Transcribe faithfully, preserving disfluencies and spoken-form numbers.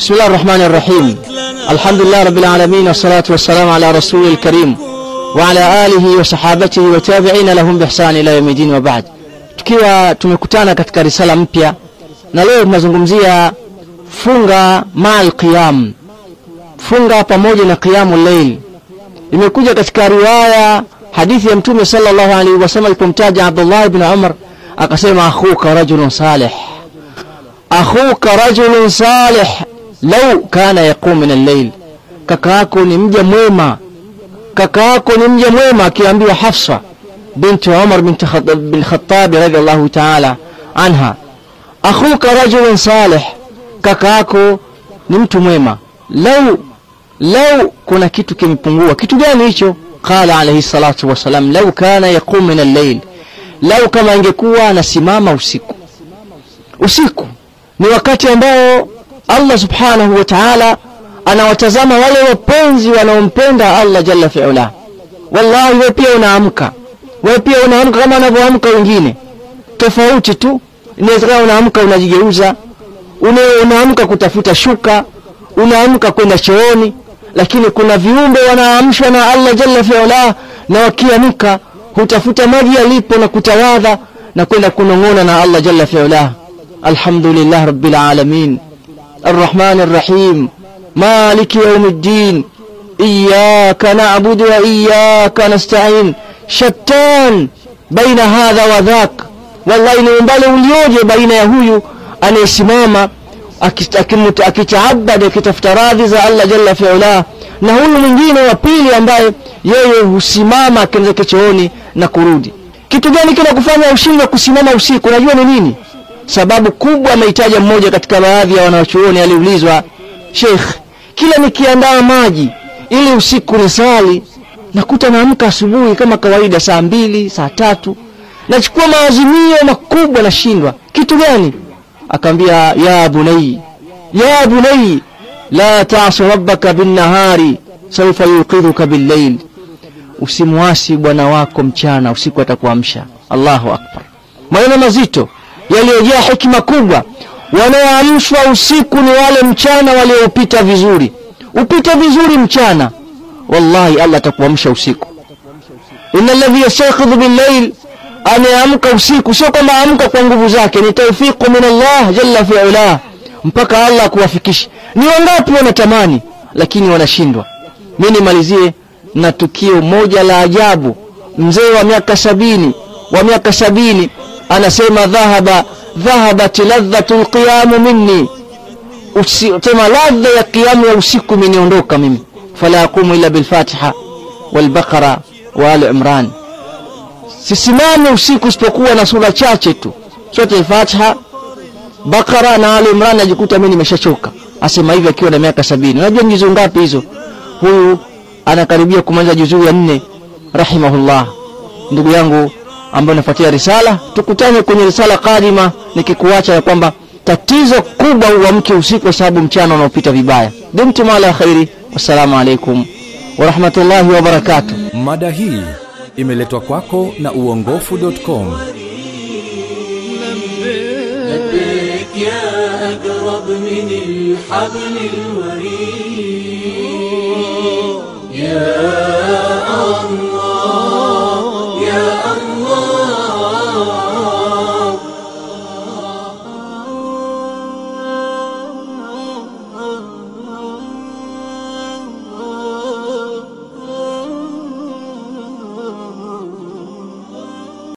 بسم الله الرحمن الرحيم. الحمد لله رب العالمين والصلاة والسلام على رسول الكريم وعلى آله وصحابته وتابعين لهم بإحسان إلى يوم الدين وبعد. Tukiwa tumekutana katika risala mpya na leo tunazungumzia funga ma'al qiyam, funga pamoja na qiyamul layl. Imekuja katika riwaya hadithi ya Mtume sallallahu alaihi wasallam alipomtaja Abdullah ibn Umar akasema akhuka rajulun salih, akhuka rajulun salih law kana yaqum min al-layl, kaka yako ni mja mwema, kaka yako ni mja mwema. Akiambiwa Hafsa binti Umar binti bin Khattab radhiyallahu ta'ala anha, akhuka rajulun salih, kaka yako ni mtu mwema. Law law kuna kitu kimepungua. Kitu gani hicho? Qala alayhi salatu wasalam law kana yaqum min al-layl, law kama ingekuwa anasimama usiku. Usiku ni wakati ambao Allah subhanahu wa ta'ala anawatazama wale wapenzi wanaompenda Allah jalla fi'ala. Wallahi wewe pia unaamka, wewe pia unaamka kama anavyoamka wengine, tofauti tu. Inawezekana unaamka unajigeuza, unaamka kutafuta shuka, unaamka kwenda chooni, lakini kuna viumbe wanaamshwa na Allah jalla fi'ala, na wakiamka hutafuta maji yalipo na kutawadha na kwenda kunong'ona na Allah jalla fi'ala. Alhamdulillah rabbil alamin الرحمن الرحيم مالك يوم الدين إياك نعبد وإياك نستعين شتان بين هذا وذاك. والله نمبالي ulioje baina ya huyu anayesimama akitaabada akitafuta radhi za Allah jalla fi'ala, na huyu mwingine wa pili ambaye yeye husimama akienda chooni na kurudi. Kitu gani kinakufanya ushindwe kusimama usiku? Unajua ni nini? Sababu kubwa ameitaja mmoja katika baadhi ya wanachuoni. Aliulizwa, Sheikh, kila nikiandaa maji ili usiku nisali, nakuta naamka asubuhi kama kawaida saa mbili, saa tatu, nachukua maazimio makubwa nashindwa. Kitu gani? Akaambia, ya bunai, ya bunai la ta'su rabbaka bin nahari sawfa yuqidhuka bil layl, usimwasi bwana wako mchana, usiku atakuamsha. Allahu akbar. Maneno mazito yaliyojaa hikima kubwa. Wanaoamshwa usiku ni wale mchana waliopita vizuri. Upita vizuri mchana, wallahi Allah atakuamsha usiku. Innal ladhi yastayqidhu bil layl, anaamka usiku sio kama amka kwa nguvu zake, ni tawfiqu min Allah jalla fi'ala, mpaka Allah kuwafikisha. Ni wangapi wanatamani lakini wanashindwa. Mimi nimalizie na tukio moja la ajabu. Mzee wa miaka sabini, wa miaka sabini anasema dhahaba dhahabat ladhatul qiyam minni, usema ladha ya qiyam ya usiku imeniondoka mimi. Fala aqumu illa bil Fatiha wal Baqara wa Al Imran, sisimame usiku isipokuwa na sura chache tu, sote al-Fatiha, Baqara na Al Imran. Najikuta mimi nimeshachoka. Asema hivi akiwa na miaka sabini. Unajua juzu ngapi hizo? Huyu anakaribia kumaliza juzu ya nne rahimahullah. Ndugu yangu ambaye nafuatia risala, tukutane kwenye risala kadima, nikikuacha ya kwamba tatizo kubwa uamke usiku kwa sababu mchana unaopita vibaya. Dumtum ala khairi. Wassalamu alaikum wa rahmatullahi wa barakatuh. Mada hii imeletwa kwako na uongofu dot com. لبيك يا أقرب من الحبل الوريد.